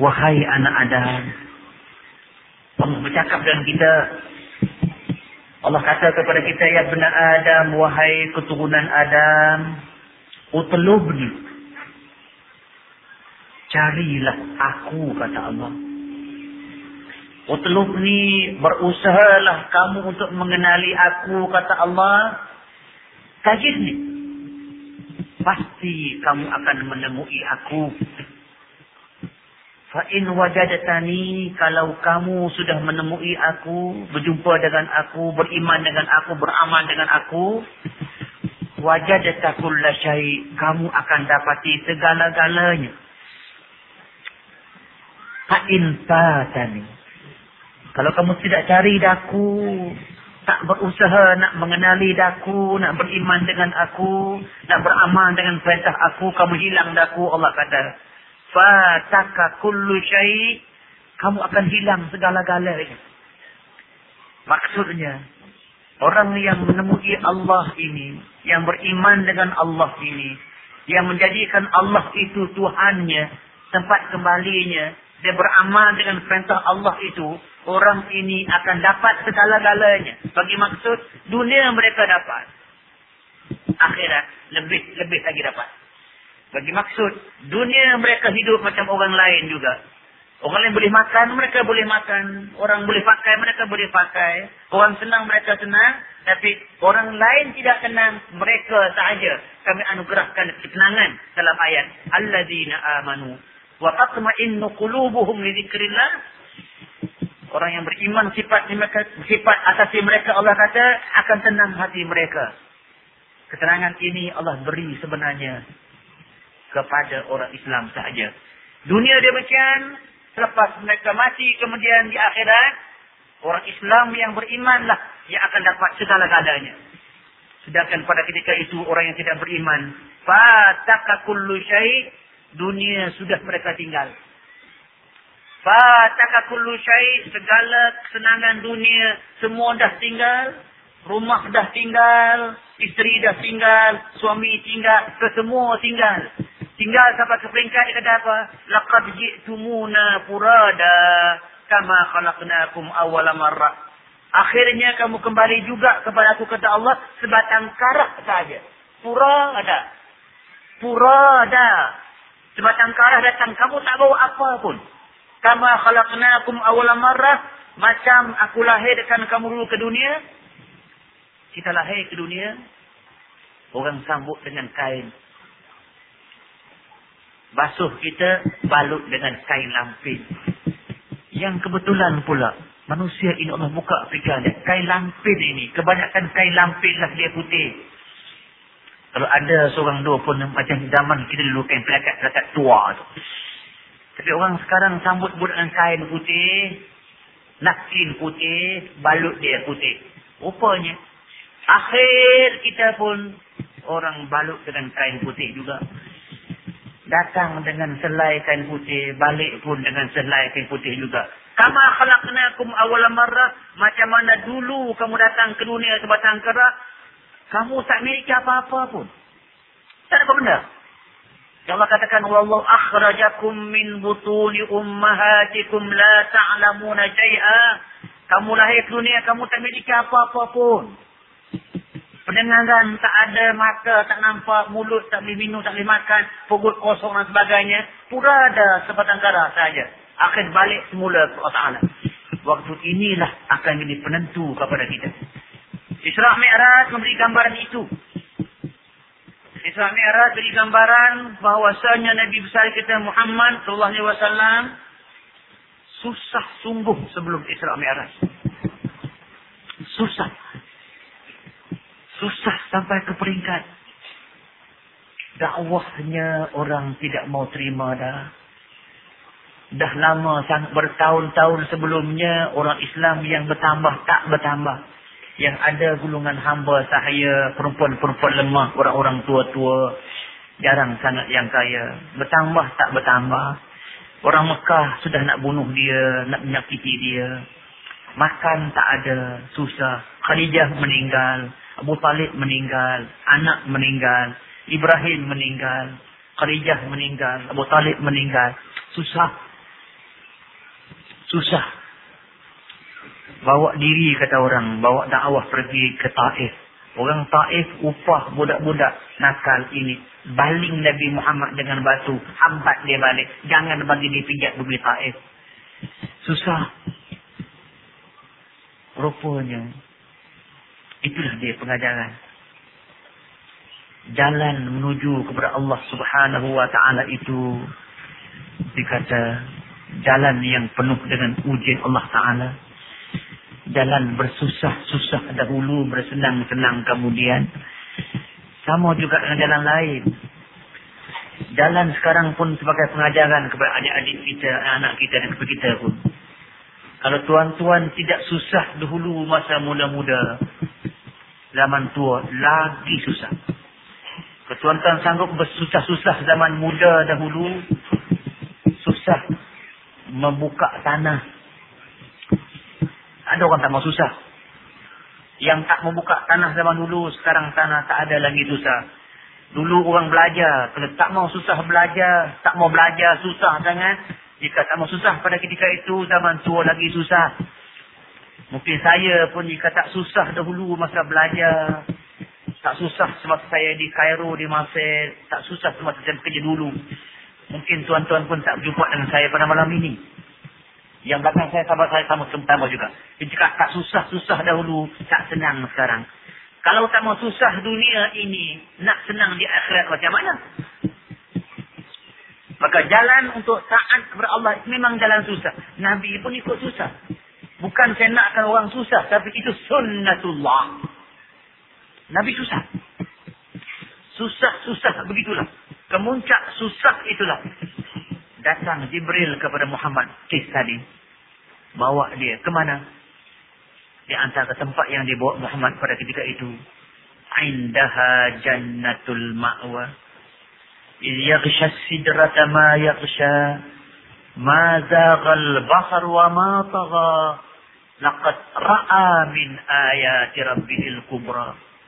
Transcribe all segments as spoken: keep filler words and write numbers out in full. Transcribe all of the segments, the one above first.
Wahai anak Adam. Allah bercakap dengan kita. Allah kata kepada kita, ya bena Adam, wahai keturunan Adam, utlubni. Carilah aku, kata Allah. Utlubni, berusahalah kamu untuk mengenali aku, kata Allah. Tajidni. Pasti kamu akan menemui aku. Fa'in wajadatani, kalau kamu sudah menemui aku, berjumpa dengan aku, beriman dengan aku, beramal dengan aku, wajadata kulla syai', kamu akan dapati segala-galanya. Fa'in fatani, kalau kamu tidak cari daku, tak berusaha nak mengenali daku, nak beriman dengan aku, nak beramal dengan perintah aku, kamu hilang daku, Allah kata. Fataka kullu syai', kamu akan hilang segala-galanya. Maksudnya, orang yang menemui Allah ini, yang beriman dengan Allah ini, yang menjadikan Allah itu Tuhannya, tempat kembalinya, dia beramal dengan perintah Allah itu, orang ini akan dapat segala-galanya. Bagi maksud, dunia mereka dapat, akhirat lebih lebih lagi dapat. Bagi maksud, dunia mereka hidup macam orang lain juga. Orang lain boleh makan, mereka boleh makan. Orang boleh pakai, mereka boleh pakai. Orang senang, mereka senang. Tapi orang lain tidak senang, mereka sahaja. Kami anugerahkan ketenangan dalam ayat. Alladzina amanu wa tatma'innu qulubuhum li dzikrillah. Orang yang beriman, sifat mereka, sifat asasi mereka, Allah kata, akan tenang hati mereka. Ketenangan ini Allah beri sebenarnya kepada orang Islam sahaja. Dunia demikian, selepas mereka mati kemudian di akhirat, orang Islam yang berimanlah yang akan dapat segala-galanya. Sedangkan pada ketika itu orang yang tidak beriman, fataka kullu syai', dunia sudah mereka tinggal. Fataka kullu syai', segala kesenangan dunia semua dah tinggal. Rumah dah tinggal, isteri dah tinggal, suami tinggal, kesemua tinggal. Tinggal sampai ke peringkat dia kata apa? Laqad ji'tumuna furada kama khalaqnakum awwala marrah. Akhirnya kamu kembali juga kepada aku, kata Allah, sebatang karah saja. Furada. Furada. Sebatang karah datang, kamu tak bawa apa pun. Kama khalaqnakum awwala marrah, macam aku lahirkan kamu dulu ke dunia. Kita lahir ke dunia, orang sambut dengan kain. Basuh kita, balut dengan kain lampin. Yang kebetulan pula, manusia ini Allah buka fikirannya. Kain lampin ini, kebanyakan kain lampin lah dia putih. Kalau ada seorang dua pun macam zaman kita dulu, kain pelakat-pelakat tua tu. Tapi orang sekarang sambut budak dengan kain putih, napkin putih, balut dia putih. Rupanya, akhir kita pun orang balut dengan kain putih juga. Datang dengan selai kain putih, balik pun dengan selai kain putih juga. Kama khalaqnakum awwala marrah, macam mana dulu kamu datang ke dunia sebatang kara, kamu tak miliki apa-apa pun. Tak ada apa benda. Yang Allah katakan, wallahu akhrajakum min butuni ummahatikum la ta'lamuna syai'a. Kamu lahir ke dunia, kamu tak miliki apa-apa pun. Pendengaran tak ada, mata tak nampak, mulut tak boleh minum, tak boleh makan, perut kosong dan sebagainya. Pura ada sebatang kara saja. Akhir balik semula ke Allah Ta'ala. Waktu inilah akan jadi penentu kepada kita. Isra' Mi'raj memberi gambaran itu. Isra' Mi'raj beri gambaran bahawasanya Nabi besar kita Muhammad sallallahu alaihi wasallam susah sungguh sebelum Isra' Mi'raj. Susah. Susah sampai ke peringkat dakwahnya orang tidak mau terima dah. Dah lama, sangat bertahun-tahun sebelumnya orang Islam yang bertambah tak bertambah. Yang ada gulungan hamba sahaya, perempuan-perempuan lemah, orang-orang tua-tua, jarang sangat yang kaya. Bertambah tak bertambah. Orang Mekah sudah nak bunuh dia, nak menyakiti dia. Makan tak ada, susah. Khadijah meninggal. Abu Talib meninggal, anak meninggal, Ibrahim meninggal, Khadijah meninggal, Abu Talib meninggal. Susah. Susah. Bawa diri, kata orang, bawa dakwah pergi ke Taif. Orang Taif upah budak-budak nakal ini. Baling Nabi Muhammad dengan batu. Hambat dia balik. Jangan bagi dia pijak bumi Taif. Susah. Rupanya itulah dia pengajaran. Jalan menuju kepada Allah Subhanahu wa ta'ala itu dikata jalan yang penuh dengan ujian Allah Ta'ala. Jalan bersusah-susah dahulu, bersenang-senang kemudian. Sama juga dengan jalan lain. Jalan sekarang pun sebagai pengajaran kepada adik-adik kita, anak kita dan kepada kita pun. Kalau tuan-tuan tidak susah dahulu masa muda-muda, zaman tua lagi susah. Kalau tuan-tuan sanggup bersusah-susah zaman muda dahulu, susah membuka tanah. Ada orang tak mau susah. Yang tak membuka tanah zaman dulu, sekarang tanah tak ada lagi susah. Dulu orang belajar, kalau tak mau susah belajar, tak mau belajar susah sangat. Jika tak mau susah pada ketika itu, zaman tua lagi susah. Mungkin saya pun jika tak susah dahulu masa belajar, tak susah semasa saya di Cairo, di Mesir, tak susah semasa saya bekerja dulu, mungkin tuan-tuan pun tak berjumpa dengan saya pada malam ini. Yang belakang saya, sahabat saya sama sama juga. Jika tak susah-susah dahulu, tak senang sekarang. Kalau tak mau susah dunia ini, nak senang di akhirat macam mana? Maka jalan untuk taat kepada Allah memang jalan susah. Nabi pun ikut susah. Bukan saya nakkan orang susah, tapi itu sunnatullah. Nabi susah. Susah-susah begitulah. Kemuncak susah itulah. Datang Jibril kepada Muhammad. Kes tadi. Bawa dia ke mana? Di antara tempat yang dibawa Muhammad pada ketika itu. Indaha jannatul ma'wa. إذ يغشى السدرة ما يغشى ما زاغ البصر وما طغى لقد رأى من آيات ربه الكبرى.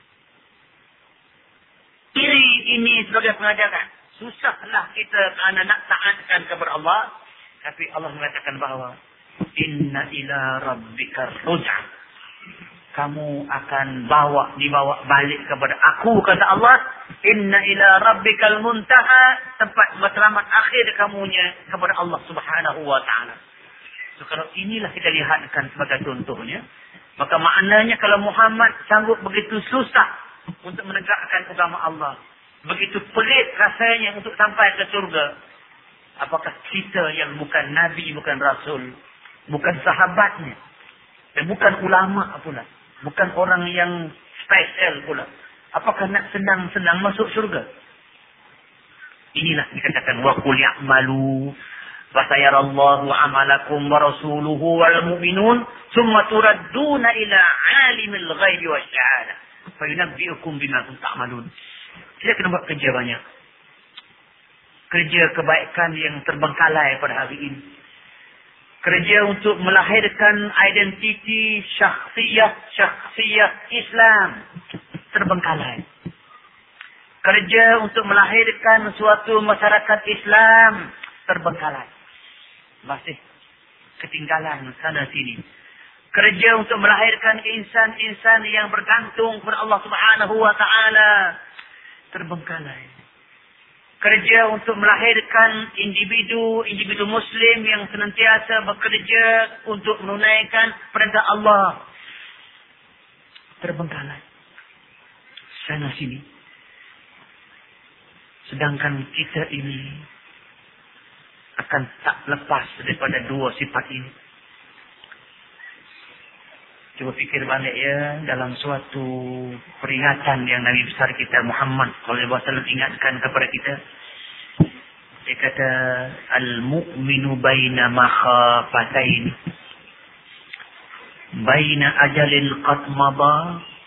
Iri ini sebagai pengajaran. Susahlah kita kerana nak taatkan kepada Allah. Tapi Allah mengatakan bahawa inna ila rabbika ruj'a. Kamu akan bawa dibawa balik kepada aku, kata Allah. Inna ila rabbikal muntaha, tempat matlamat akhir kamunya kepada Allah Subhanahu wa taala. So kalau inilah kita lihatkan sebagai contohnya, maka maknanya kalau Muhammad sanggup begitu susah untuk menegakkan agama Allah, begitu pelik rasanya untuk sampai ke surga, apakah kita yang bukan nabi, bukan rasul, bukan sahabatnya, dan bukan ulama pula, bukan orang yang spesial pula, apakah nak senang-senang masuk surga? Inilah dikatakan wa qul ya'malu wa sayarallahu 'amalakum wa rasuluhu wal mu'minun thumma turadduna ila 'alimil ghaibi wasyahadah fa yunabbi'ukum bima kuntum ta'malun. Kita kena buat kerja banyak. Kerja kebaikan yang terbengkalai pada hari ini. Kerja untuk melahirkan identiti syakhsiyah-syakhsiyah Islam terbengkalai. Kerja untuk melahirkan suatu masyarakat Islam terbengkalai. Masih ketinggalan sana sini. Kerja untuk melahirkan insan-insan yang bergantung kepada Allah Subhanahu wa taala terbengkalai. Kerja untuk melahirkan individu-individu Muslim yang senantiasa bekerja untuk menunaikan perintah Allah terbengkalai. Sana sini. Sedangkan kita ini akan tak lepas daripada dua sifat ini. Cuba fikir balik ya, dalam suatu peringatan yang Nabi besar kita Muhammad sallallahu alaihi wasallam ingatkan kepada kita. Dia kata, al-mu'minu baina makhafatain. Baina ajalin qad mada.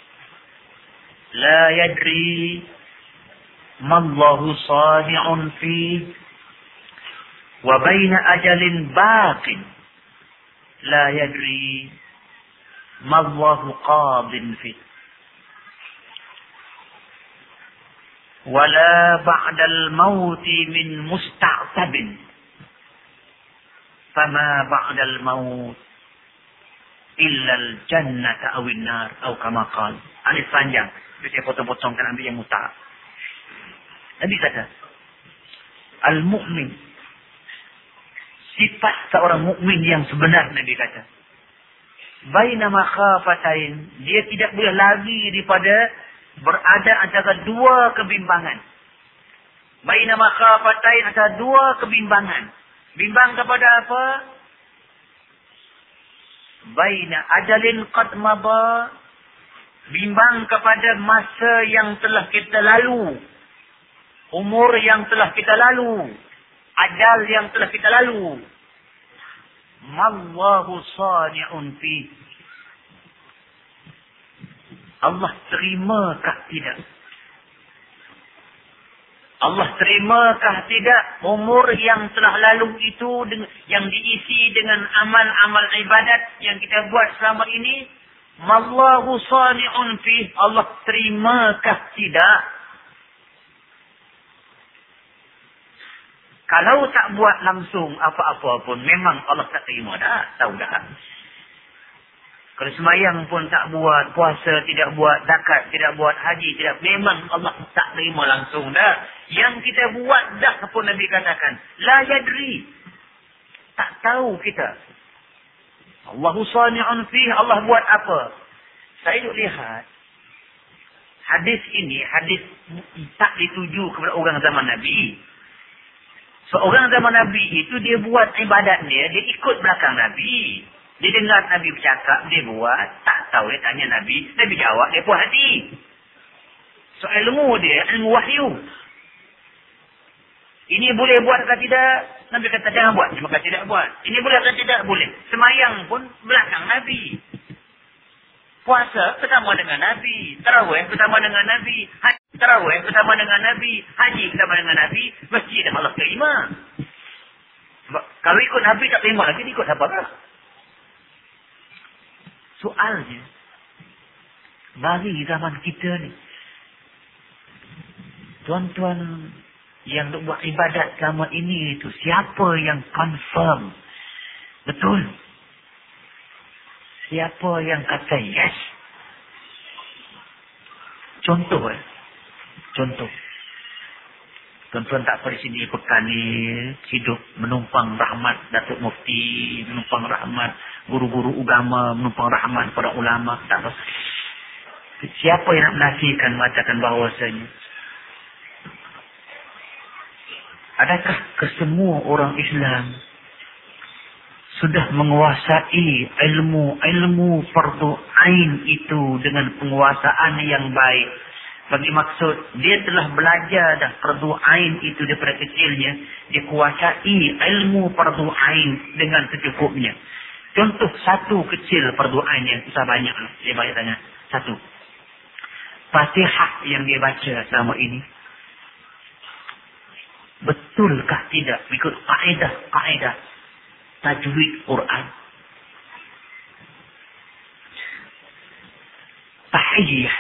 La yadri mallahu sani'un fi. Wa baina ajalin baqin. La yadri mallahu qadin fi. Wala ba'dal mauti min musta'tabin. fama ba'dal maut illa al-jannata awin nar atau kama qala. Alif panjang. Jadi saya potong-potongkan ambil yang muta. Nabi kata, al-mu'min, sifat seorang mukmin yang sebenar, Nabi kata, baina makhafatain, dia tidak boleh lari daripada berada antara dua kebimbangan. Baina makhafatain, antara dua kebimbangan. Bimbang kepada apa? Baina ajalin qad mada, bimbang kepada masa yang telah kita lalu, umur yang telah kita lalu, ajal yang telah kita lalu. Mallahu sani'un fi, Allah terimakah tidak? Allah terimakah tidak umur yang telah lalu itu yang diisi dengan amal-amal ibadat yang kita buat selama ini? Mallahu sani'un fi, Allah terimakah tidak? Kalau tak buat langsung apa-apa pun, memang Allah tak terima dah. Tahu dah. Kalau semayang pun tak buat, puasa tidak buat, zakat tidak buat, haji tidak, memang Allah tak terima langsung dah. Yang kita buat dah pun Nabi katakan, la yadri, tak tahu kita. Allahu sani'un fih, Allah buat apa? Saya duk lihat, hadis ini, hadis tak dituju kepada orang zaman Nabi. Seorang zaman Nabi itu dia buat ibadat dia, dia ikut belakang Nabi. Dia dengar Nabi bercakap, dia buat. Tak tahu, dia tanya Nabi. Nabi jawab, dia puas hati. So ilmu dia, ilmu wahyu. Ini boleh buat atau tidak? Nabi kata jangan buat. Dia kata tidak buat. Ini boleh atau tidak? Boleh. Semayang pun belakang Nabi. Puasa bersama dengan Nabi. Tarawih bersama dengan Nabi. Haji tarawih bersama dengan Nabi. Haji bersama dengan Nabi. Mesti dah Allah terima. Sebab kalau ikut Nabi tak terima lagi, ikut siapa lah? Soalnya, bagi zaman kita ni, tuan-tuan yang buat ibadat selama ini itu, siapa yang confirm? Betul. Siapa yang kata yes? Contoh eh. Contoh. Tuan-tuan tak pada sini pekan ni hidup menumpang rahmat Datuk Mufti, menumpang rahmat guru-guru agama, menumpang rahmat para ulama. Tak apa. Siapa yang nak menafikan mengatakan bahawasanya, adakah kesemua orang Islam sudah menguasai ilmu-ilmu fardu ain itu dengan penguasaan yang baik? Bagi maksud, dia telah belajar dah fardu ain itu daripada kecilnya. Dia kuasai ilmu fardu ain dengan secukupnya. Contoh satu kecil fardu ain yang susah banyak. Dia banyak tanya. Satu. Fatihah yang dia baca selama ini. Betulkah tidak ikut kaedah-kaedah tajwid Quran? Tahiyah.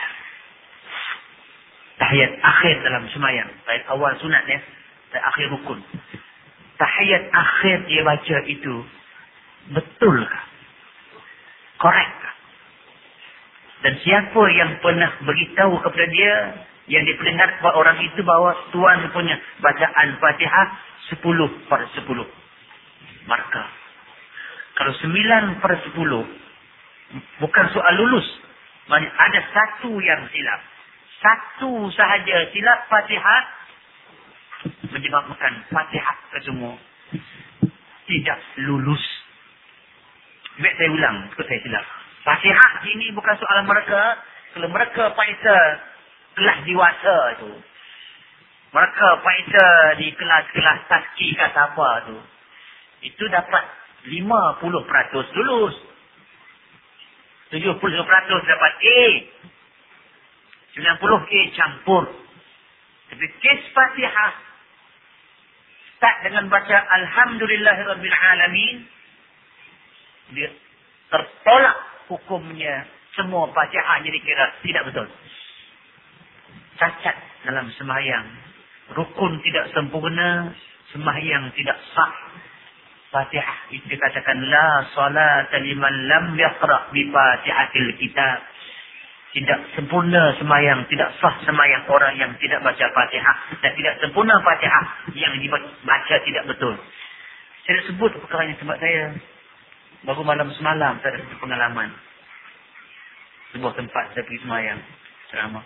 Tahiyat akhir dalam semayang. Tahiyat awal sunat ya. Tahiyat akhir rukun. Tahiyat akhir dia baca itu, betulkah? Korekkah? Dan siapa yang pernah beritahu kepada dia, yang diperingat kepada orang itu bahawa Tuhan punya bacaan Fatihah sepuluh per sepuluh. Markah. Kalau sembilan per sepuluh, bukan soal lulus. Ada satu yang silap. Satu sahaja silap Fatihah, menyebabkan Fatihah kesemua tidak lulus. Baik saya ulang, ikut saya silap. Fatihah ini bukan soalan mereka. Kalau mereka paita kelas dewasa tu, mereka paita di kelas-kelas taski kata apa tu, itu dapat lima puluh peratus lulus. tujuh puluh peratus dapat A. sembilan puluh A campur. Tapi kes Fatihah start dengan baca Alhamdulillahirabbil alamin, dia tertolak hukumnya. Semua Fatihah jadi kira tidak betul. Cacat dalam sembahyang. Rukun tidak sempurna, sembahyang tidak sah. Fatihah itu dikatakan la salata liman lam yaqra bi Fatihatil kitab. Tidak sempurna semayang, tidak sah semayang orang yang tidak baca Fatihah, dan tidak sempurna Fatihah yang dibaca tidak betul. Saya sebut perkara ini sebab saya baru malam semalam saya ada pengalaman. Sebuah tempat saya pergi semayang ceramah.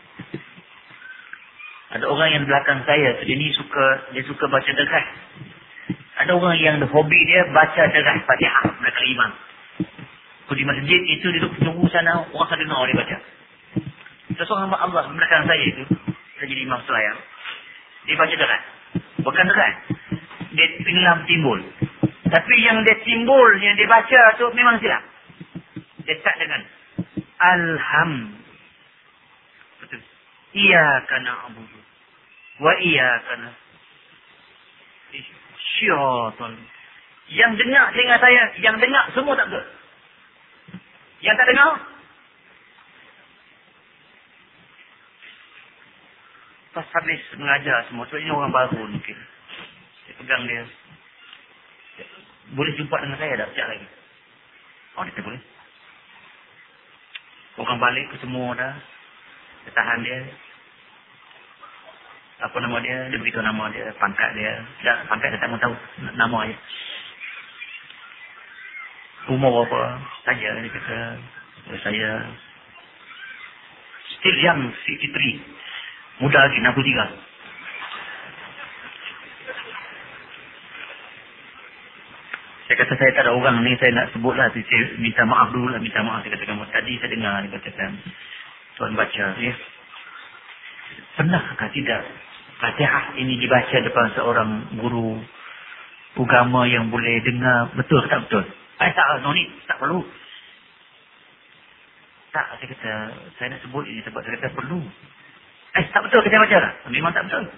Ada orang yang belakang saya, dia ni suka dia suka baca deras. Ada orang yang hobi dia baca deras Fatihah belakang imam. Di masjid itu dia duduk tunggu sana, orang akan dengar dia baca. Seseorang hamba Allah belakang saya itu, saya jadi imam selayang, dia baca deras. Bukan deras, dia pengelam timbul. Tapi yang dia timbul, yang dia baca tu memang silap. Dia start dengan Alham. Betul. Iyaka na'budu wa iyaka nasta'in. Syaitan. Yang dengar dengar saya, yang dengar semua tak betul. Yang tak dengar, pas habis mengajar semua, sebab ini orang baru mungkin. Saya pegang dia. Boleh jumpa dengan saya tak? Sekejap lagi. Oh, dia tak boleh. Orang balik ke semua dah. Dia tahan dia. Apa nama dia? Dia beritahu nama dia, pangkat dia. Dah, pangkat dia tak mahu tahu. Nama dia. Umur berapa? Saya, dia kata. Saya still young, enam puluh tiga. Muda lagi, enam puluh tiga. Saya kata saya tak ada orang ni, saya nak sebut lah. Saya minta maaf dulu lah, minta maaf. Saya katakan, tadi saya dengar, dia katakan, tuan baca, ya. Pernahkah tidak Fatihah ini dibaca depan seorang guru agama yang boleh dengar betul tak betul? Eh tak, no ni, tak perlu. Tak, saya kata, saya nak sebut ini sebab saya kata perlu. Eh, tak betul kita baca lah. Memang tak betul.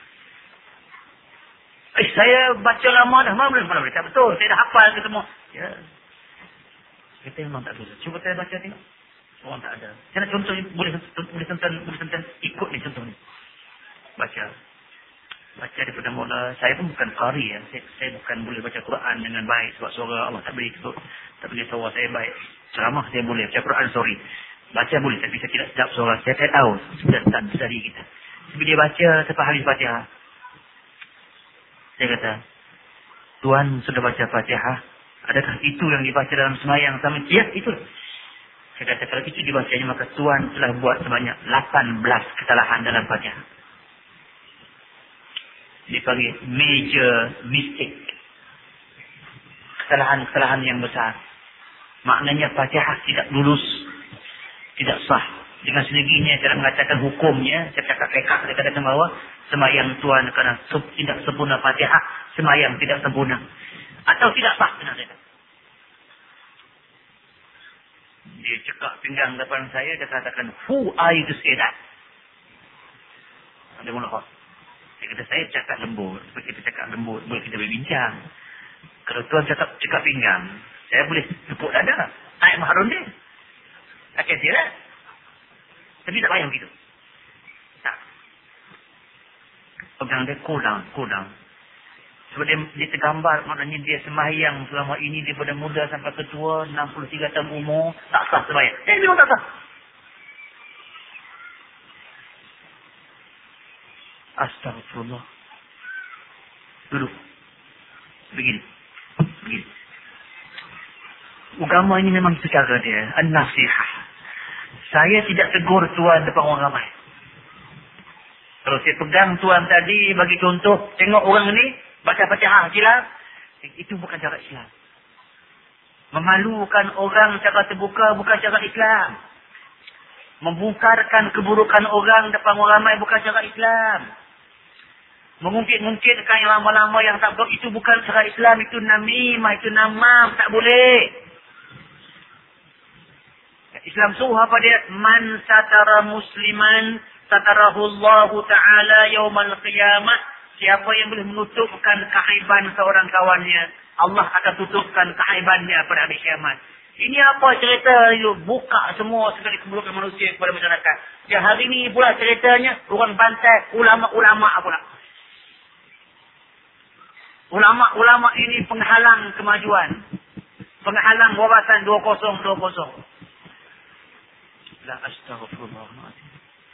Eh, saya baca lama dah. Mana boleh, mana boleh. Tak betul. Saya dah hafal ke semua. Ya. Kita memang tak betul. Cuba saya baca tengok. Orang tak ada. Saya nak contoh, boleh boleh tonton, boleh tonton. Ikut ni contoh ni. Baca. Baca daripada mula. Saya pun bukan qari ya. Saya, saya bukan boleh baca Quran dengan baik. Sebab suara Allah tak boleh ikut. Tak boleh suara saya baik. Ceramah saya boleh. Baca Quran, sorry. Baca boleh, tapi saya tidak sedap suara. Saya, saya tahu, sudah tak dari kita. Tapi dia baca sampai habis Fatihah. Saya kata, Tuan sudah baca Fatihah. Adakah itu yang dibaca dalam semayang sama? Ya, itu. Saya kata, kalau itu dibacanya, maka Tuan telah buat sebanyak lapan belas kesalahan dalam Fatihah. Dipanggil major mistake. Kesalahan-kesalahan yang besar. Maknanya Fatihah tidak lulus. Tidak sah. Dengan sendirinya cara mengatakan hukumnya, saya cakap rekap, saya katakan bahawa semayang Tuan kerana tidak sempurna Fatihah, semayang tidak sempurna. Atau tidak sah, benar saya. Dia cekak pinggang depan saya, dia katakan, who are you to say that? Dia mula khas. Dia kata, saya cakap lembut. Sebab kita cakap lembut, boleh kita berbincang. Kalau Tuan cakap cekak pinggang, saya boleh tepuk dada. Naik maharun dia. Akan dia lah. Tapi tak payah begitu. Tak. Pegang dia, cool down, cool down. Sebab dia, dia tergambar, maknanya dia sembahyang selama ini daripada muda sampai ketua, enam puluh tiga tahun umur, tak sah sembahyang. Eh, memang tak sah. Astagfirullah. Duduk. Begini. Begini. Agama ini memang itu cara dia. An-nasihah. Saya tidak tegur Tuan depan orang ramai. Kalau saya pegang Tuan tadi, bagi contoh, tengok orang ni, baca Fatihah silap, itu bukan cara Islam. Memalukan orang cara terbuka, bukan cara Islam. Membungkarkan keburukan orang depan orang ramai, bukan cara Islam. Mengungkit-ungkitkan yang lama-lama yang tak betul, itu bukan cara Islam, itu namimah, itu namam, tak boleh. Islam suruh apa dia? Man satara musliman satarahullahu ta'ala yaumal qiyamah. Siapa yang boleh menutupkan keaiban seorang kawannya, Allah akan tutupkan keaibannya pada hari kiamat. Ini apa cerita itu? Buka semua segala keburukan manusia kepada masyarakat. Ya, hari ini pula ceritanya orang bantai ulama-ulama pula. Ulama-ulama ini penghalang kemajuan. Penghalang warasan dua kosong dua kosong. La astaghfirullahaladzim.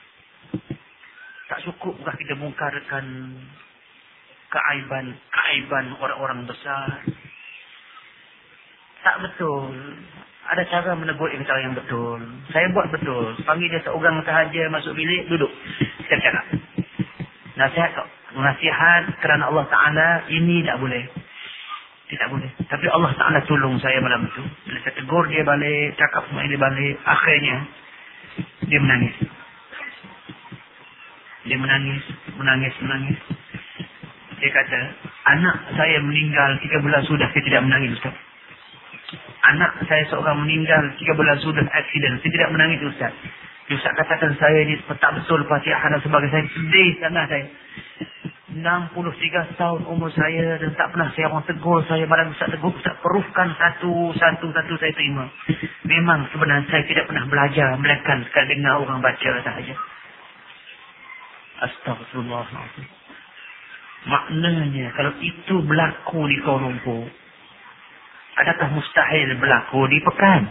Tak cukupkah kita mungkarkan keaiban-keaiban orang-orang besar? Tak betul. Ada cara menegur yang cara yang betul. Saya buat betul. Panggil dia seorang sahaja masuk bilik, duduk. Saya cakap. Nasihat, nasihat kerana Allah Ta'ala, ini tak boleh. Tidak boleh. Tapi Allah Ta'ala tolong saya malam itu. Bila saya tegur dia balik, cakap semua dia balik. Akhirnya, dia menangis. Dia menangis, menangis, menangis. Dia kata, anak saya meninggal tiga bulan sudah, saya tidak menangis, Ustaz. Anak saya seorang meninggal tiga bulan sudah aksiden. Saya tidak menangis, Ustaz. Ustaz katakan saya ni tak betul Fatihah dan sebagainya. Saya sedih sangat saya. enam puluh tiga tahun umur saya dan tak pernah saya orang tegur saya. Malam Ustaz tegur, Ustaz perufkan satu, satu, satu saya terima. Memang sebenarnya saya tidak pernah belajar. Melainkan sekali dengar orang baca sahaja. Astagfirullahaladzim. Maknanya kalau itu berlaku di Kuala Lumpur, adakah mustahil berlaku di Pekan?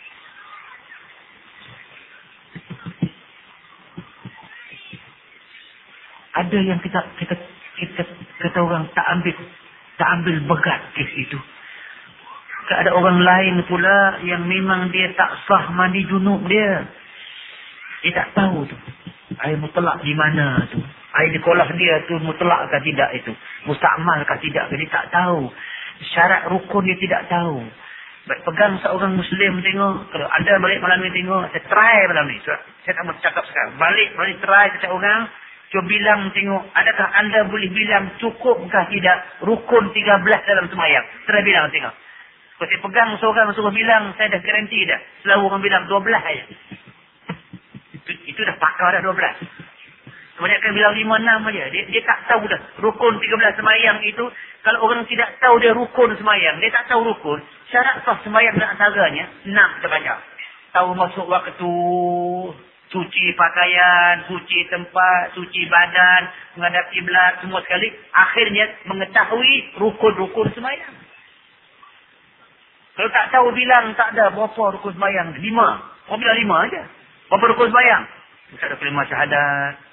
Ada yang kita kita kita kata orang tak ambil tak ambil berat kes itu. Ada orang lain pula yang memang dia tak sah mandi junub dia. Dia tak tahu tu. Air mutlak di mana tu. Air di kolah dia tu mutlak ke tidak itu. Mustakmal ke tidak. Dia tak tahu. Syarat rukun dia tidak tahu. Baik, pegang seorang Muslim tengok. Kalau anda balik malam ni tengok. Saya try malam ni. Saya, saya tak mau cakap sekarang. Balik, balik try setiap orang. Cuba bilang tengok. Adakah anda boleh bilang cukupkah tidak rukun tiga belas dalam semayang. Saya bilang tengok. Kalau saya pegang seorang suruh bilang. Saya dah garanti dah. Selalu orang bilang dua belas saja. Itu, itu dah pakar dah dua belas. Kebanyakan bilang lima enam saja. Dia, dia tak tahu dah. Rukun tiga belas semayang itu. Kalau orang tidak tahu dia rukun semayang. Dia tak tahu rukun. Syarat sah semayang dan antaranya. enam kita baca. Tahu masuk waktu. Suci pakaian. Suci tempat. Suci badan. Menghadap kiblat. Semua sekali. Akhirnya mengetahui rukun-rukun semayang. Kalau tak tahu bilang tak ada berapa rukun semayang. Lima. Orang bilang lima saja. Berapa rukun semayang? Tak ada kelima syahadat.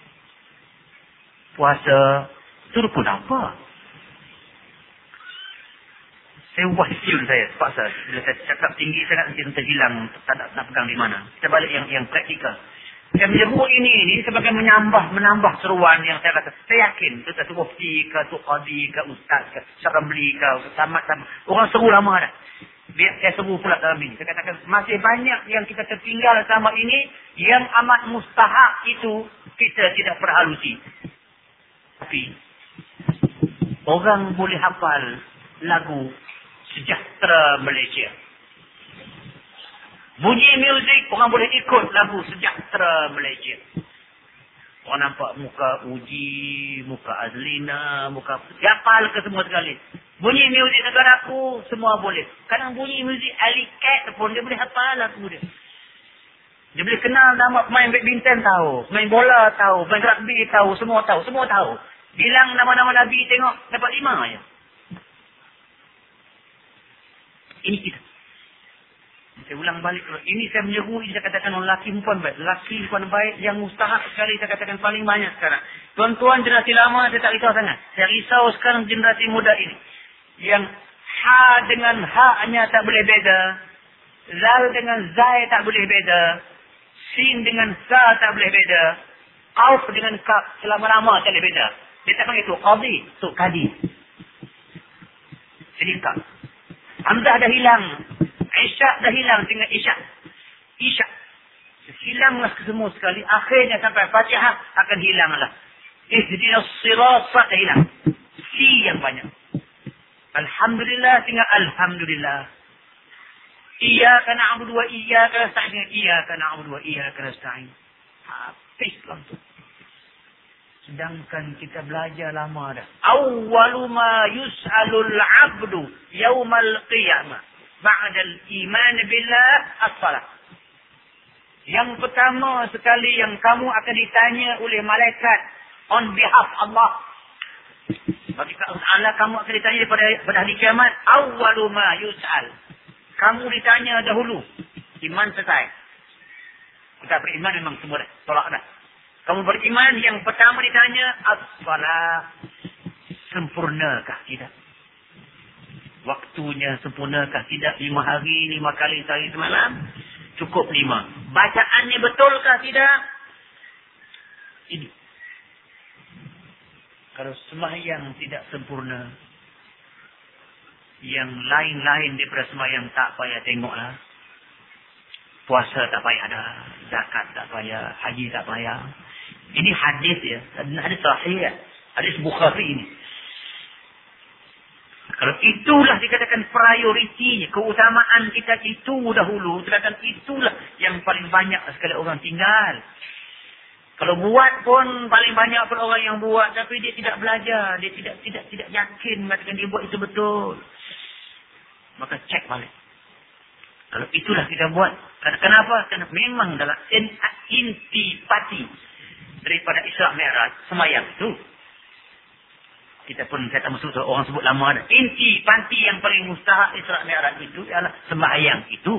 Puasa. Itu rukun apa? Saya ubah istilah saya. Terpaksa. Bila saya cakap tinggi sangat, nanti terhilang. Tak nak, nak pegang di mana. Kita balik yang yang praktikal. Yang menyeru ini, ini sebagai menambah menambah seruan yang saya kata. Saya yakin. Itu tak mufti ke, tu qadi ke, ustaz ke, syarambli ke, tamat-tamat. Orang seru lama dah. Biar saya seru pula dalam ini. Saya katakan, masih banyak yang kita tertinggal sama ini. Yang amat mustahak itu, kita tidak perhalusi. Tapi, orang boleh hafal lagu Sejahtera Malaysia. Bunyi muzik, orang boleh ikut lagu Sejahtera Malaysia. Orang nampak muka Uji, muka Azlina, muka... Hafal ke semua sekali. Bunyi muzik negara aku, semua boleh. Kadang bunyi muzik Ali Cat pun, dia boleh hafal lagu dia. Dia boleh kenal nama pemain badminton tahu. Pemain bola tahu. Pemain rugby tahu. Semua tahu. Semua tahu. Bilang nama-nama Nabi tengok. Dapat lima aja. Ini kita. Saya ulang balik. Ini saya menyeru. Ini saya katakan lelaki perempuan baik. Lelaki perempuan baik yang mustahak sekali. Saya katakan paling banyak sekarang. Tuan-tuan generasi lama saya tak risau sangat. Saya risau sekarang generasi muda ini. Yang ha dengan ha-nya tak boleh beda. Zal dengan zai tak boleh beda. Sin dengan sa tak boleh beda. Qauf dengan kaf selama-lama tak boleh beda. Dia tak panggil tu qadi, tu kadi. Jadi kaf. Hamzah dah hilang. Isyak dah hilang dengan isyak. Isyak. Hilanglah semua sekali. Akhirnya sampai Fatihah akan hilanglah. Ihdinas sirata dah hilang. Si yang banyak. Alhamdulillah tinggal alhamdulillah. Iyyaka na'budu wa iyyaka nasta'in. Iyyaka na'budu wa iyyaka nasta'in. Habislah tu. Sedangkan kita belajar lama dah. Awwalu ma yus'alul 'abdu yaumal qiyamah ba'da al-iman billah as-salat. Yang pertama sekali yang kamu akan ditanya oleh malaikat on behalf Allah Bagi Allah kamu akan ditanya pada, pada hari kiamat. Awwalu ma yus'al. Kamu ditanya dahulu. Iman selesai. Kita beriman memang semua dah. Tolak dah. Kamu beriman yang pertama ditanya. As-salat. Sempurnakah tidak? Waktunya sempurnakah tidak? Lima hari, lima kali sehari semalam. Cukup lima. Bacaannya betulkah tidak? Ini. Kalau sembahyang tidak sempurna, yang lain-lain daripada sembahyang tak payah tengoklah. Puasa tak payah ada, zakat tak payah, haji tak payah. Ini hadis ya, hadis sahih, hadis Bukhari ini. Kalau itulah dikatakan prioritinya, keutamaan kita itu dahulu, dikatakan itulah yang paling banyak sekali orang tinggal. Kalau buat pun paling banyak pun orang yang buat, tapi dia tidak belajar, dia tidak tidak tidak yakin mengatakan dia buat itu betul. Maka cek balik. Kalau itulah kita buat, kenapa? Kerana memang dalam intipati daripada Isra Mi'raj sembahyang itu. Kita pun kata maksud orang sebut lama ada. Intipati yang paling mustahak Isra Mi'raj itu adalah sembahyang itu.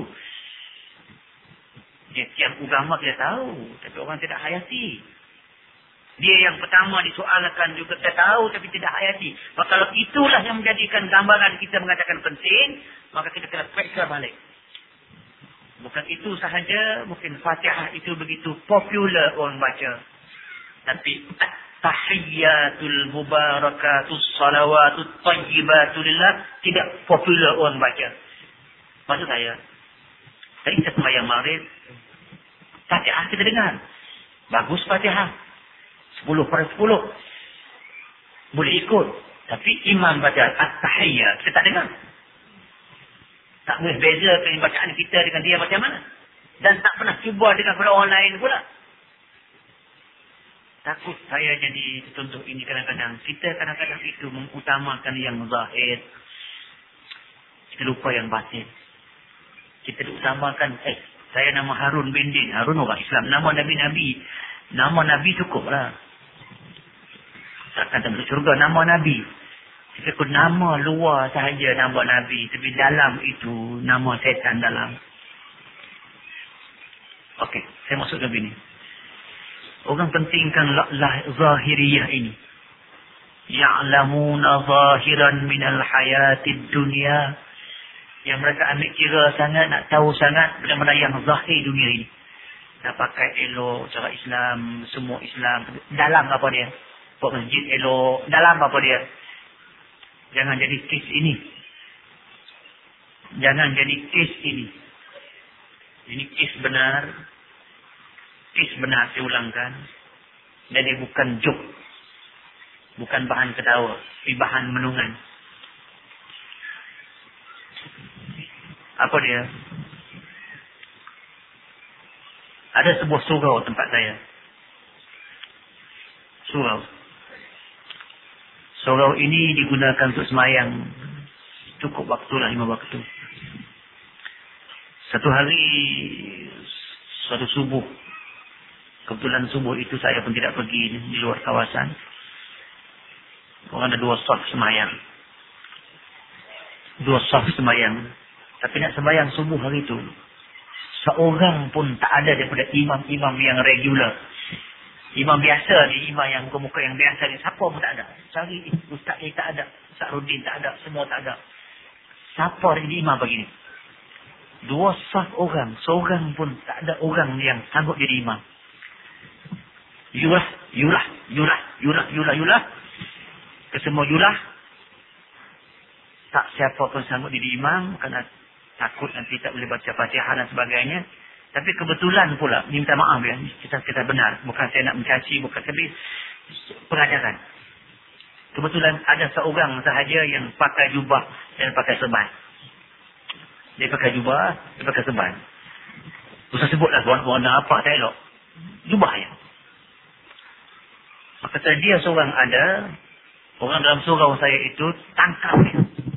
Dia tiap agama kita tahu, tapi orang tidak hayati. Dia yang pertama disoalkan juga kita tahu, tapi tidak hayati. Maka kalau itulah yang menjadikan gambaran kita mengatakan penting, maka kita kena periksa balik. Bukan itu sahaja, mungkin Fatihah itu begitu popular orang baca. Tapi Tahiyyatul mubarakatus salawatut tayyibatul lillah tidak popular orang baca. Maksud saya, tadi kita sembahyang maghrib, Fatihah kita dengar. Bagus Fatihah. sepuluh per sepuluh. Boleh ikut. Tapi imam baca At-Tahiyyah, kita tak dengar. Tak boleh bezakan bacaan kita dengan dia macam mana. Dan tak pernah cuba dengan pada orang lain pula. Takut saya jadi contoh ini kadang-kadang. Kita kadang-kadang itu mengutamakan yang zahir. Kita lupa yang batin. Kita utamakan, eh, saya nama Harun bin Din. Harun orang Islam. Nama Nabi-Nabi. Nama Nabi cukup lah. Takkan tak masuk syurga. Nama Nabi. Kita pun nama luar sahaja nama Nabi. Tapi dalam itu, nama setan dalam. Okey, saya masuk ke sini. Orang pentingkan lah zahiriyah ini. Ya'lamuna zahiran minal hayatid dunia. Yang mereka ambil kira sangat, nak tahu sangat benda-benda yang zahir dunia ini. Nak pakai elok, cara Islam, semua Islam. Dalam apa dia? Buat masjid elok. Dalam apa dia? Jangan jadi kes ini. Jangan jadi kes ini. Ini kes benar. Kes benar saya ulangkan. Dan dia bukan joke. Bukan bahan ketawa. Tapi bahan menungan. Apa dia? Ada sebuah surau tempat saya. Surau. Surau ini digunakan untuk semayang. Cukup waktulah lima waktu. Satu hari, suatu subuh. Kebetulan subuh itu saya pun tidak pergi di luar kawasan. Orang ada dua saf semayang. Dua saf semayang. Tapi nak semayang subuh hari itu, seorang pun tak ada daripada imam-imam yang regular. Imam biasa ni, imam yang muka-muka yang biasa ni, siapa pun tak ada. Cari Ustaz ni tak ada. Ustaz Rudin tak ada. Semua tak ada. Siapa jadi imam begini? Dua saf orang. Seorang pun tak ada orang yang sanggup jadi imam. Yulah, yulah, yulah, yulah, yulah, yulah. Kesemua yulah. Tak siapa pun sanggup jadi imam. Kerana takut nanti tak boleh baca Fatihah dan sebagainya. Tapi kebetulan pula, minta maaf ya. Kita kita benar. Bukan saya nak mencaci. Bukan. Tapi pengajaran. Kebetulan ada seorang sahaja yang pakai jubah dan pakai serban. Dia pakai jubah, dia pakai serban. Usah sebutlah warna apa tak elok. Jubah ya. Maka dia seorang ada, orang dalam surau saya itu, tangkap dia.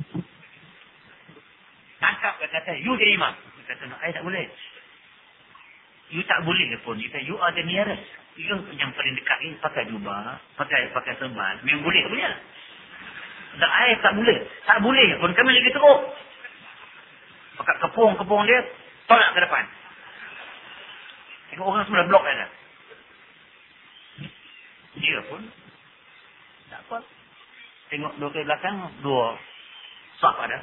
Tangkap dia kata, you jadi imam. Dia kata, no, I tak boleh. You tak boleh pun. Dia kata, you are the nearest. You yang paling dekat ni, pakai jubah, pakai pakai serban. Memang boleh punya. Ada air tak boleh. Tak boleh pun kami lagi teruk. Pakat kepung-kepung dia, tolak ke depan. Tengok orang semua dah blok dah. Dia pun tak apa. Tengok dua ke belakang, dua saf ada.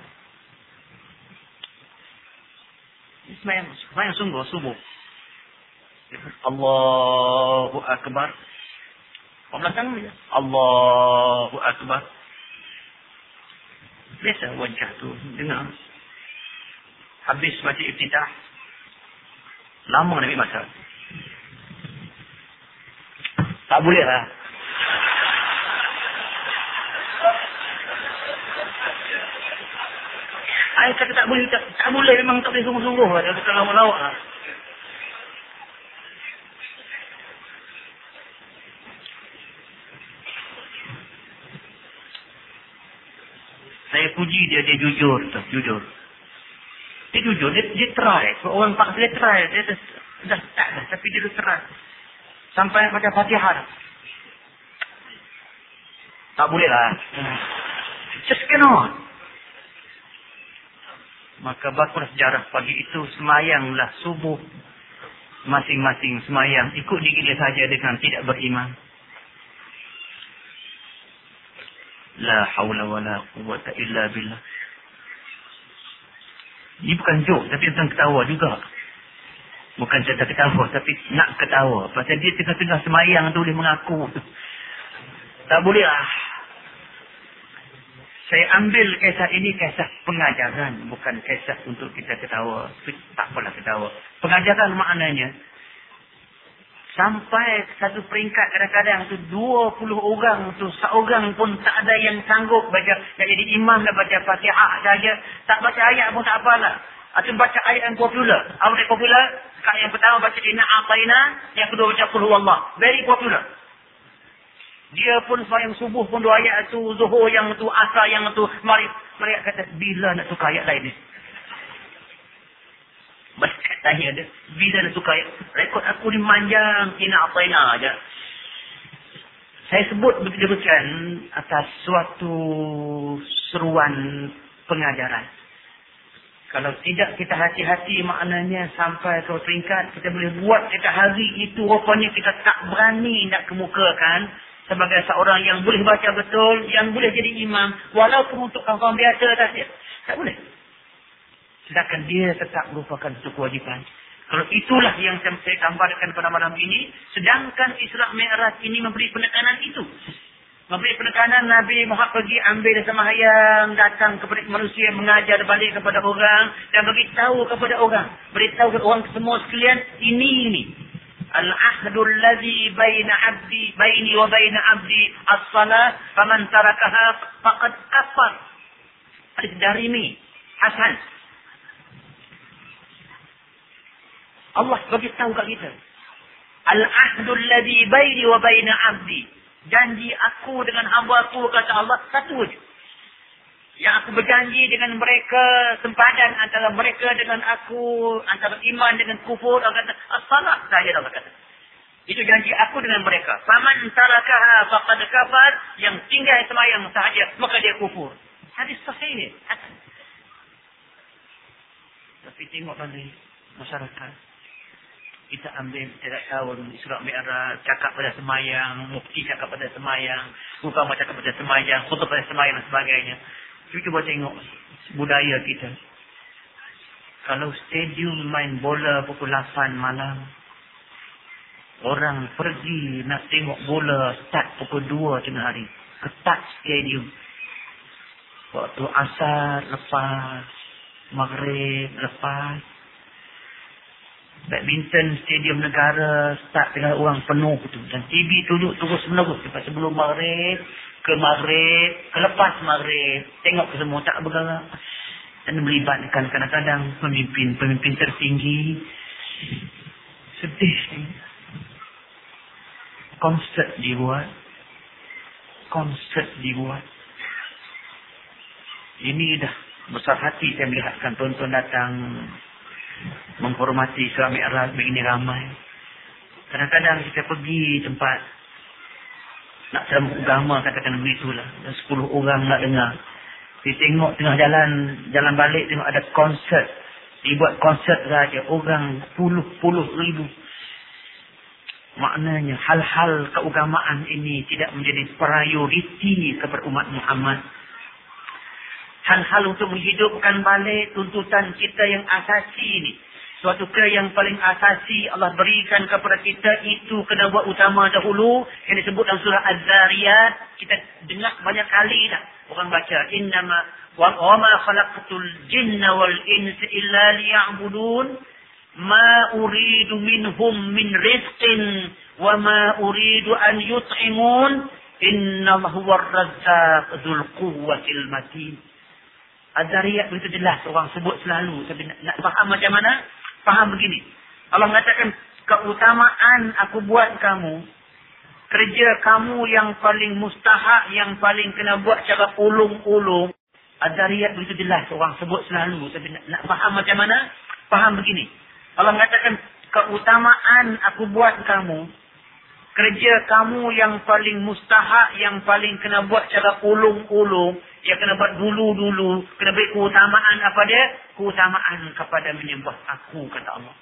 Semayang, semayang sungguh, subuh. Allahu Akbar. Orang belakang dia. Allahu Akbar. Biasa wajah tu dengar. Habis baca iftitah. Lama Nabi masa. Tak boleh lah. Saya kata tak boleh. Tak, tak boleh memang tak boleh sungguh-sungguh. Dia kata lawak-lawak lah. Saya puji dia, dia jujur. Tak, jujur. Dia jujur, dia, dia try. Orang paksa dia try. Dia dah, dah tak dah, tapi dia dah try. Sampai macam Fatihah. Tak boleh lah. Just cannot. Maka bakulah sejarah pagi itu semayanglah subuh. Masing-masing semayang. Ikut diri dia saja dengan tidak beriman. La hawla wa la quwwata illa billah. Ini bukan joke, tapi tentang ketawa juga. Bukan cerita ketawa, tapi nak ketawa. Pasal dia tengah-tengah semayang tu boleh mengaku. Tak boleh lah. Saya ambil kisah ini kisah pengajaran. Bukan kisah untuk kita ketawa. Tak apalah ketawa. Pengajaran maknanya. Sampai satu peringkat kadang-kadang tu dua puluh orang tu. Seorang pun tak ada yang sanggup baca. Yang jadi imam dah baca Fatihah saja. Tak baca ayat pun tak apalah. Atau baca ayat yang popular. Apa yang popular? Yang pertama baca Inna A'tayna. Yang kedua baca Qul Huwallah. Very popular. Dia pun semayang subuh pun dua ayat tu. Zuhur yang tu. Asar yang tu. Mari, mereka kata, bila nak tukar ayat lain ni? Mereka tanya dia. Bila nak tukar ayat? Rekod aku ni manjang. Inna A'tayna aja. Saya sebut betul-betul atas suatu seruan pengajaran. Kalau tidak kita hati-hati maknanya sampai ke peringkat kita boleh buat dekat hari itu rupanya kita tak berani nak kemukakan sebagai seorang yang boleh baca betul, yang boleh jadi imam walaupun untuk kawan-kawan biasa saja. Tak boleh. Sedangkan dia tetap merupakan satu kewajipan. Kalau itulah yang saya gambarkan pada malam ini, sedangkan Isra' Mi'raj ini memberi penekanan itu. Memberi penekanan Nabi Muhammad pergi ambil sembahyang, datang kepada manusia, mengajar balik kepada orang dan beritahu kepada orang, beritahu kepada orang semua sekalian, ini ini al-ahdul ladzi baina 'abdi baini wa baina 'abdi as-salat faman tarakaha faqad kafar. Hadis Darimi Hasan. Allah beritahu kat kita, al-ahdul ladzi baini wa baina 'abdi, janji aku dengan hamba aku, kata Allah, satu saja. Yang aku berjanji dengan mereka, sempadan antara mereka dengan aku, antara iman dengan kufur, Allah kata, as-salat saja Allah kata. Itu janji aku dengan mereka. Faman tarakaha faqad kafar, yang tinggal semayang sahaja, maka dia kufur. Hadis sahih ni. Tapi tengok balik masyarakat. Kita ambil, kita tak tahu Isra' Mi'raj, cakap pada semayang, mufti cakap pada semayang, upama cakap pada semayang, khutbah pada semayang dan sebagainya. Cuba tengok budaya kita. Kalau stadium main bola pukul lapan malam, orang pergi nak tengok bola start pukul dua tengah hari. Ketat stadium. Waktu asar lepas, maghrib lepas, badminton stadium negara start dengan orang penuh tu. Dan T V tunjuk terus menerus. Lepas sebelum maghrib, ke maghrib, ke lepas maghrib. Tengok ke semua tak bergerak. Dan melibatkan kadang-kadang pemimpin-pemimpin tertinggi. Sedih ni. Konsert dibuat. Konsert dibuat. Ini dah besar hati saya melihatkan tonton datang menghormati Isra' Mi'raj begini ramai. Kadang-kadang kita pergi tempat Nak ceramah agama katakan begitulah. Dan sepuluh orang nak dengar. Dia tengok tengah jalan, jalan balik tengok ada konsert. Dibuat konsert saja. Orang puluh-puluh ribu. Maknanya hal-hal keagamaan ini tidak menjadi prioriti kepada umat Muhammad. Hal-hal untuk menghidupkan balik tuntutan kita yang asasi ini. Suatu perkara yang paling asasi Allah berikan kepada kita itu kena buat utama dahulu. Yang disebut dalam surah Az-Zariyat. Kita dengar banyak kali dah. Orang baca. Innama wa ma khalaqtul jinna wal insa illa liya'budun. Ma uridu minhum min rizqin. Wa ma uridu an yut'imun. Inna huwa ar-razzaq dzul quwwatil matin. Az-Zariyat begitu jelas orang sebut selalu. Tapi nak, nak faham macam mana? Faham begini. Allah mengatakan, keutamaan aku buat kamu. Kerja kamu yang paling mustahak, yang paling kena buat cara ulung-ulung. Az-Zariyat begitu jelas orang sebut selalu. Tapi nak, nak faham macam mana? Faham begini. Allah mengatakan, keutamaan aku buat kamu. Kerja kamu yang paling mustahak, yang paling kena buat cara ulung-ulung. Yang kena buat dulu-dulu. Kena beri keutamaan apa dia? Keutamaan kepada menyembah aku, kata Allah.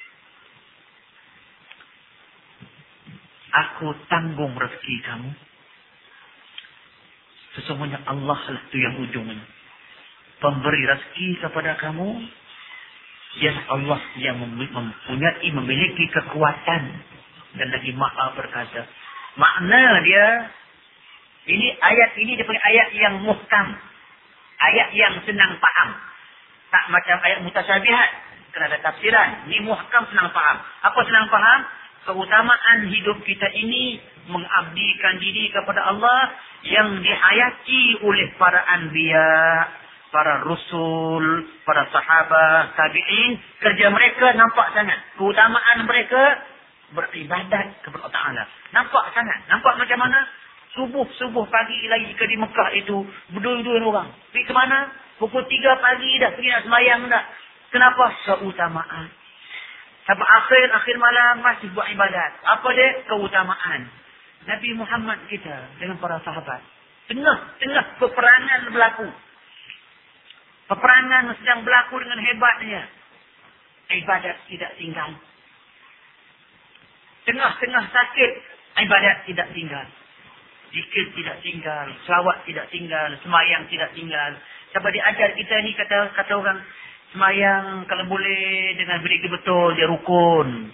Aku tanggung rezeki kamu. Sesungguhnya Allah lah itu yang ujungnya. Pemberi rezeki kepada kamu. Ya Allah yang mempunyai, memiliki kekuatan. Dan lagi maha berkata. Makna dia... Ini ayat ini dia panggil ayat yang muhkam. Ayat yang senang faham. Tak macam ayat mutasyabihat. Kena ada tafsiran. Ini muhkam senang faham. Apa senang faham? Keutamaan hidup kita ini mengabdikan diri kepada Allah yang dihayati oleh para anbiya, para rasul, para sahabat, tabi'in. Kerja mereka nampak sangat. Keutamaan mereka beribadat kepada Allah Ta'ala. Nampak sangat. Nampak macam mana? Subuh-subuh pagi lagi ke di Mekah itu. Berdua-dua orang. Pergi ke mana? Pukul tiga pagi dah. Pergi nak sembahyang dah. Kenapa? Keutamaan. Sampai akhir-akhir malam masih buat ibadat. Apa dia? Keutamaan. Nabi Muhammad kita dengan para sahabat. Tengah-tengah peperangan berlaku. Peperangan sedang berlaku dengan hebatnya. Ibadat tidak tinggal. Tengah-tengah sakit. Ibadat tidak tinggal. Zikir tidak tinggal, selawat tidak tinggal, semayang tidak tinggal. Sebab diajar kita ni kata kata orang, semayang kalau boleh dengan berdiri betul, dia rukun.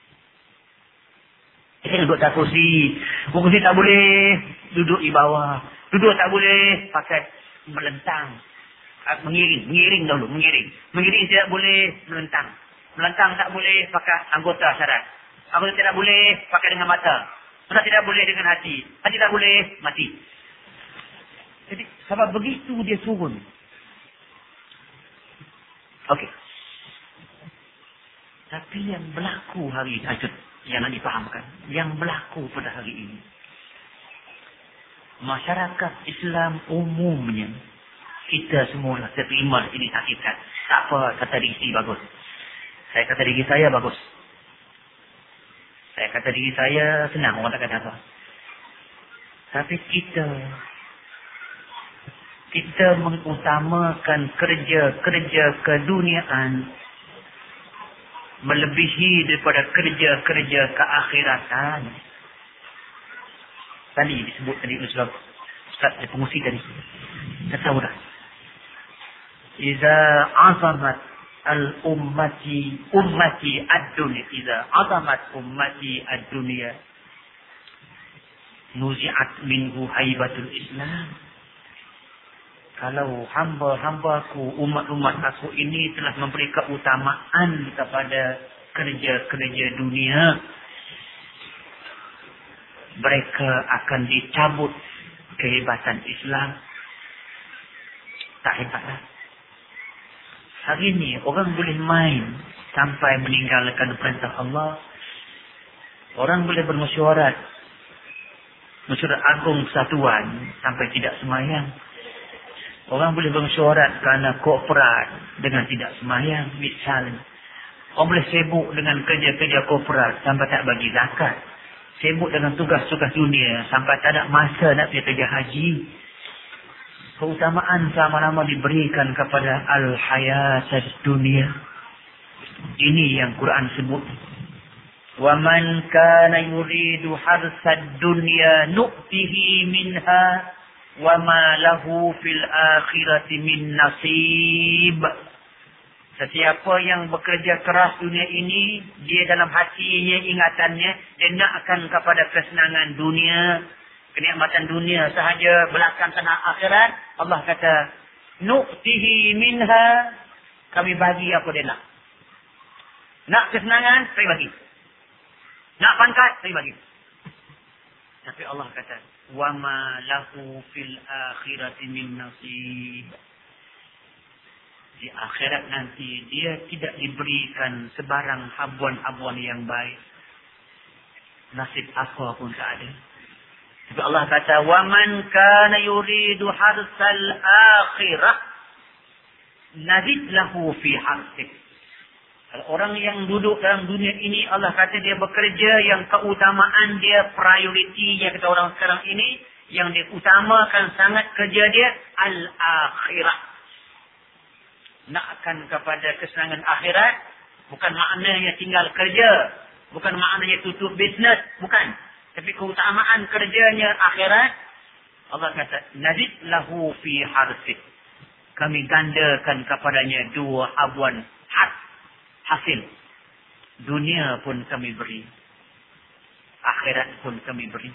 Dia duduk atas kursi. Kursi tak boleh duduk di bawah. Duduk tak boleh pakai melentang. Mengiring, mengiring dahulu, mengiring. Mengiring tidak boleh melentang. Melentang tak boleh pakai anggota syarat. Anggota tidak boleh pakai dengan mata. Mata tidak boleh dengan hati. Hati tak boleh, mati. Jadi, sebab begitu dia turun. Okey. Tapi yang berlaku hari ini, yang nak dipahamkan. Yang berlaku pada hari ini. Masyarakat Islam umumnya. Kita semua lah terima ini hakikat. Tak apa kata diri bagus. Saya kata diri saya bagus. Saya kata diri saya senang, orang tak kata apa. Tapi kita, kita mengutamakan kerja-kerja keduniaan melebihi daripada kerja-kerja keakhiratan. Tadi disebut tadi Ustaz, Ustaz pengusi tadi. Saya tahu dah. Iza azamat al-ummati ummati ad-dunya idza azamat ummati ad-dunya nuzi'at minhu haibatul Islam. Kalau hamba-hambaku, umat-umat aku ini telah memberi keutamaan kepada kerja-kerja dunia, mereka akan dicabut kehebatan Islam. Tak hebatlah. Hari ini orang boleh main sampai meninggalkan perintah Allah. Orang boleh bermesyuarat, mesyuarat agung kesatuan sampai tidak semayang. Orang boleh bermesyuarat kerana korporat dengan tidak semayang, misalnya. Orang boleh sibuk dengan kerja-kerja korporat sampai tak bagi zakat. sibuk dengan tugas-tugas dunia sampai tak ada masa nak pergi kerja haji. Keutamaan lama-lama diberikan kepada al-hayatad dunia. Ini yang Quran sebut. Wa man kana yuridu harsad dunya nu'tihi minha wa ma lahu fil akhirati min nasib. Sesiapa yang bekerja keras dunia ini, dia dalam hatinya, ingatannya, dia nakkan kepada kesenangan dunia, kenikmatan dunia sahaja, belakang tanah akhirat. Allah kata, nu'tihi minha, kami bagi apa dia nak. Nak kesenangan, kami bagi. Nak pangkat, kami bagi. Tapi Allah kata, wa ma lahu fil akhirati min nasib. Di akhirat nanti dia tidak diberikan sebarang habuan-habuan yang baik. Nasib apa pun tak ada. Tapi Allah kata, wa man kana yuridu harsal akhirah nazid lahu fi harsih. Kalau orang yang duduk dalam dunia ini, Allah kata dia bekerja yang keutamaan dia, prioritinya kata orang sekarang ini, yang dia utamakan sangat kerja dia al-akhirah. Nakkan kepada kesenangan akhirat, bukan maknanya tinggal kerja, bukan maknanya tutup bisnes, bukan. Tapi keutamaan kerjanya akhirat, Allah kata, nazid lahu fi harsih. Kami gandakan kepadanya dua habuan has, hasil. Dunia pun kami beri, akhirat pun kami beri.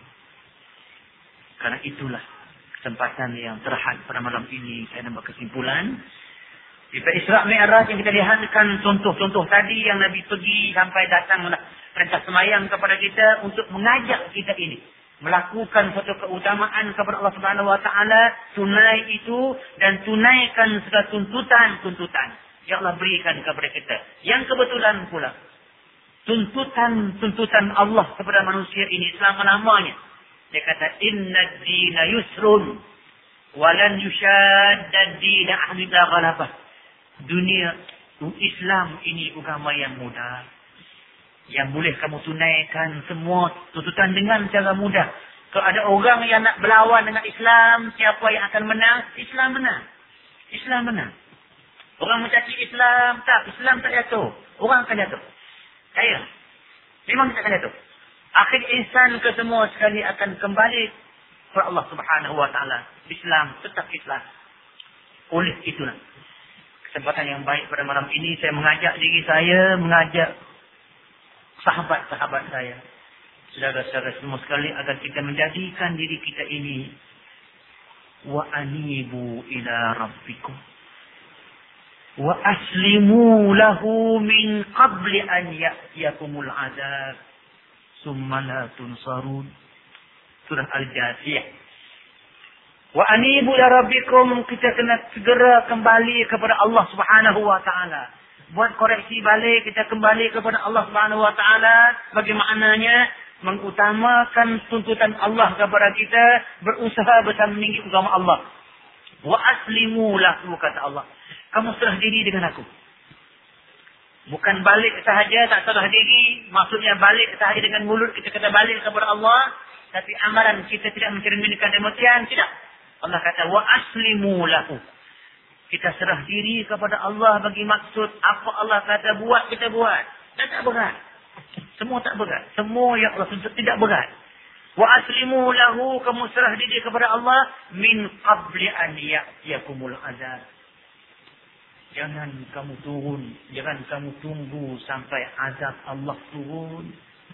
Karena itulah kesempatan yang terhad pada malam ini saya nak berkesimpulan. Di Isra' Mi'raj yang kita lihatkan contoh-contoh tadi yang Nabi pergi sampai datang perintah semayang kepada kita untuk mengajak kita ini melakukan suatu keutamaan kepada Allah Subhanahu Wa Taala, tunai itu dan tunaikan segala tuntutan-tuntutan yang Allah berikan kepada kita. Yang kebetulan pula tuntutan-tuntutan Allah kepada manusia ini selama-lamanya. Dia kata, inna dina yusrun walan yushadda dina ahli la ghalabah. Dunia Islam ini agama yang mudah, yang boleh kamu tunaikan semua tuntutan dengan cara mudah. Kalau ada orang yang nak berlawan dengan Islam, siapa yang akan menang? Islam menang. Islam menang. Orang mencaci Islam, tak, Islam tak jatuh. Orang akan jatuh. Saya memang tak akan jatuh. Akhir insan ke semua sekali akan kembali kepada Allah Subhanahu Wa Taala. Islam tetap Islam. Oleh itulah kesempatan yang baik pada malam ini saya mengajak diri saya, mengajak sahabat-sahabat saya, saudara-saudara semua sekali, agar kita menjadikan diri kita ini wa anibu ila rabbikum wa aslimu lahu min qabli an ya'tiyakumul azab summa la tunsarun. Surah Al-Jasiyah. Wa anibu ila rabbikum, kita kena segera kembali kepada Allah Subhanahu Wa Taala. Buat koreksi balik, kita kembali kepada Allah Subhanahu Wa Taala. Bagaimananya mengutamakan tuntutan Allah kepada kita, berusaha bersama meninggi agama Allah. Wa aslimu lahu, kata Allah. Kamu serah diri dengan aku. Bukan balik sahaja, tak serah diri. Maksudnya balik sahaja dengan mulut kita kata balik kepada Allah, tapi amalan kita tidak mencerminkan demikian, tidak. Allah kata, wa aslimu lahu. Kita serah diri kepada Allah bagi maksud apa Allah kata buat, kita buat. Dan tak berat. Semua tak berat. Semua yang Allah tuntut tidak berat. Wa aslimu lahu, kamu serah diri kepada Allah min qabli an ya'tiyakumul azab. Jangan kamu turun, jangan kamu tunggu sampai azab Allah turun.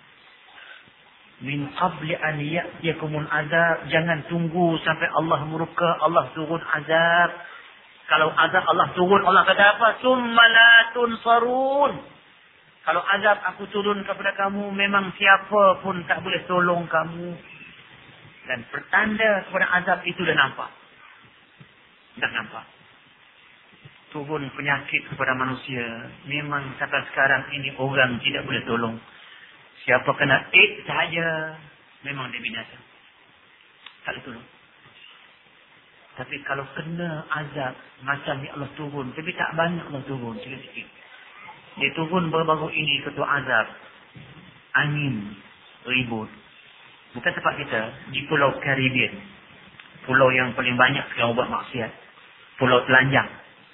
Min qabli an ya'tiyakumul azab, jangan tunggu sampai Allah murka, Allah turun azab. Kalau azab Allah turun, Allah kata apa? Summa la tunsarun. Kalau azab aku turun kepada kamu, memang siapa pun tak boleh tolong kamu. Dan pertanda kepada azab itu dah nampak. Dah nampak. Turun penyakit kepada manusia, memang sampai sekarang ini orang tidak boleh tolong. Siapa kena AIDS sahaja, memang dia binasa. Tak boleh tolong. Tapi kalau kena azab, macam ni Allah turun. Tapi tak banyak Allah turun, sikit-sikit. Dia turun baru-baru ini ketua azab. Angin, ribut. Bukan tempat kita. Di Pulau Caribbean. Pulau yang paling banyak sekarang buat maksiat. Pulau telanjang.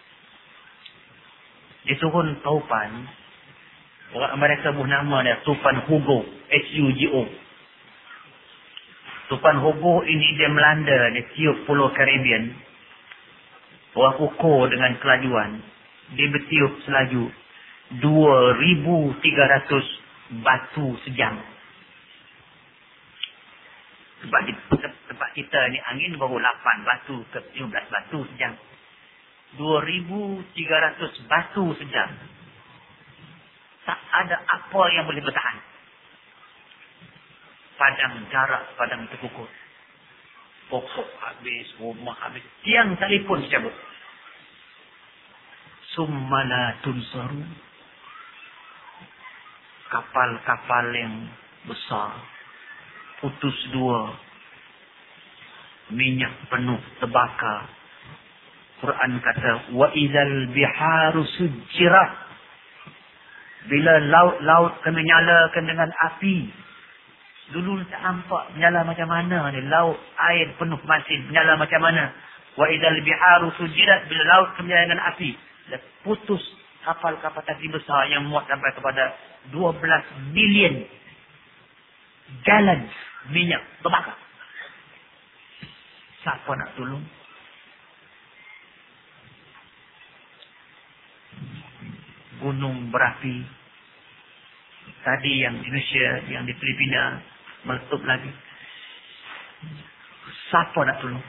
Dia turun taupan. Orang Amerika buh nama dia Tufan Hugo. H U G O. Tufan Hugo ini dia melanda. Dia tiup Pulau Caribbean. Orang ukur dengan kelajuan. Dia bertiup selaju dua ribu tiga ratus batu sejam. Sebab di tempat kita ni angin baru lapan batu ke lima belas batu sejam. dua ribu tiga ratus batu sejam. Tak ada apa yang boleh bertahan. Padang jarak, padang terkukur. Pokok habis, rumah habis. Tiang telefon cabut. Summala tunsaru. Kapal-kapal yang besar. Putus dua. Minyak penuh terbakar. Quran kata, wa idzal biharu sujjirat. Bila laut-laut kena nyalakan dengan api. Dulu tak nampak nyala macam mana ni. Laut, air penuh masin. Nyala macam mana. Wa idzal biharu sujjirat. Bila laut kena nyala dengan api. Dan putus kapal-kapal tangki besar yang muat sampai kepada dua belas bilion gallon minyak terbakar. Siapa nak tolong? Gunung berapi. Tadi yang di Indonesia, yang di Filipina meletup lagi. Siapa nak tolong?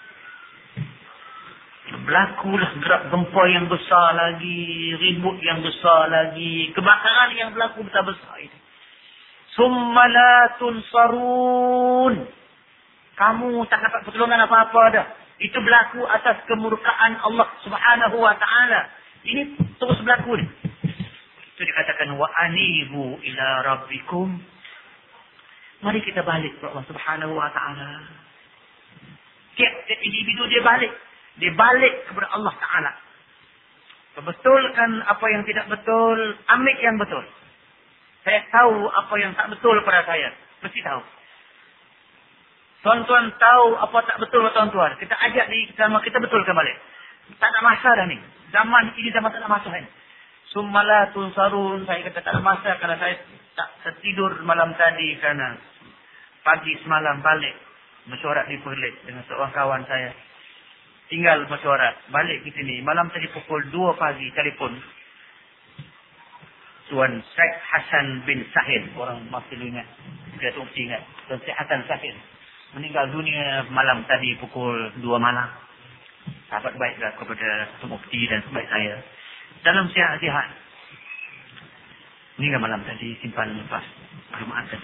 Berlakulah gerak gempa yang besar lagi, ribut yang besar lagi, kebakaran yang berlaku besar-besar ini. Summala tunsarun. Kamu tak dapat pertolongan apa-apa dah. Itu berlaku atas kemurkaan Allah Subhanahu wa taala. Ini terus berlaku ni. Itu dikatakan wa anibu ila rabbikum. Mari kita balik kepada Allah Subhanahu wa taala. Tiap-tiap individu dia balik. Dia balik kepada Allah Ta'ala. Betulkan apa yang tidak betul. Ambil yang betul. Saya tahu apa yang tak betul pada saya. Mesti tahu. Tuan-tuan tahu apa tak betul pada tuan-tuan. Kita ajak diri kita sama kita betulkan balik. Tak ada masa dah ni. Zaman ini zaman tak ada masa ni. Summala tunsarun. Saya kata tak ada masa kerana saya tak tertidur malam tadi kerana pagi semalam balik mesyuarat di Perlis dengan seorang kawan saya. Tinggal mesyuarat. Balik ke sini. Malam tadi pukul dua pagi telefon. Tuan Syed Hasan bin Sahil. Orang masih ingat. Dia tu mesti ingat. Tuan Syed Hasan Sahil. Meninggal dunia malam tadi pukul dua malam. Sahabat baiklah kepada Tuan Mufti dan sebaik saya. Dalam sihat-sihat. Meninggal malam tadi. Simpan lepas Jumaat tadi.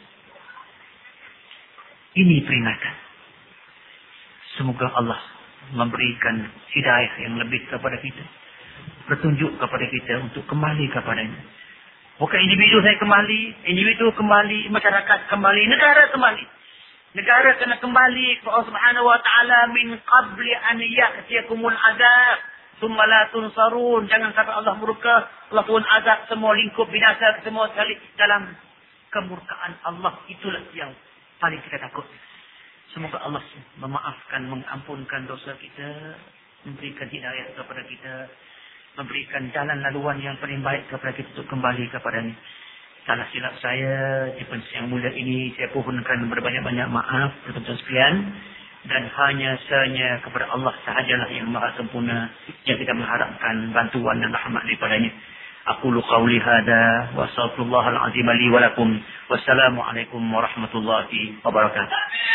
Ini peringatan. Semoga Allah memberikan hidayah yang lebih kepada kita. Bertunjuk kepada kita untuk kembali kepadanya. Bukan individu saya kembali, individu kembali, masyarakat kembali, negara kembali. Negara kena kembali kepada Allah Subhanahu wa taala min qabli an ya'tiyakumul azab, thumma la tunsarun. Jangan sampai Allah murka, Allah pun azab semua lingkup binasa semua sekali dalam kemurkaan Allah. Itulah yang paling kita takut. Semoga Allah memaafkan, mengampunkan dosa kita, memberikan hidayah kepada kita, memberikan jalan laluan yang paling baik kepada kita untuk kembali kepadanya. Salah silap saya di pensiun yang mulia ini, saya pohonkan berbanyak-banyak maaf kepada sekalian, dan hanya sanya kepada Allah sahajalah yang maha sempurna yang kita mengharapkan bantuan dan rahmat daripadanya. Aqulu qawli hada wa astaghfirullahal azim li wa lakum. Wassalamu alaikum warahmatullahi wabarakatuh.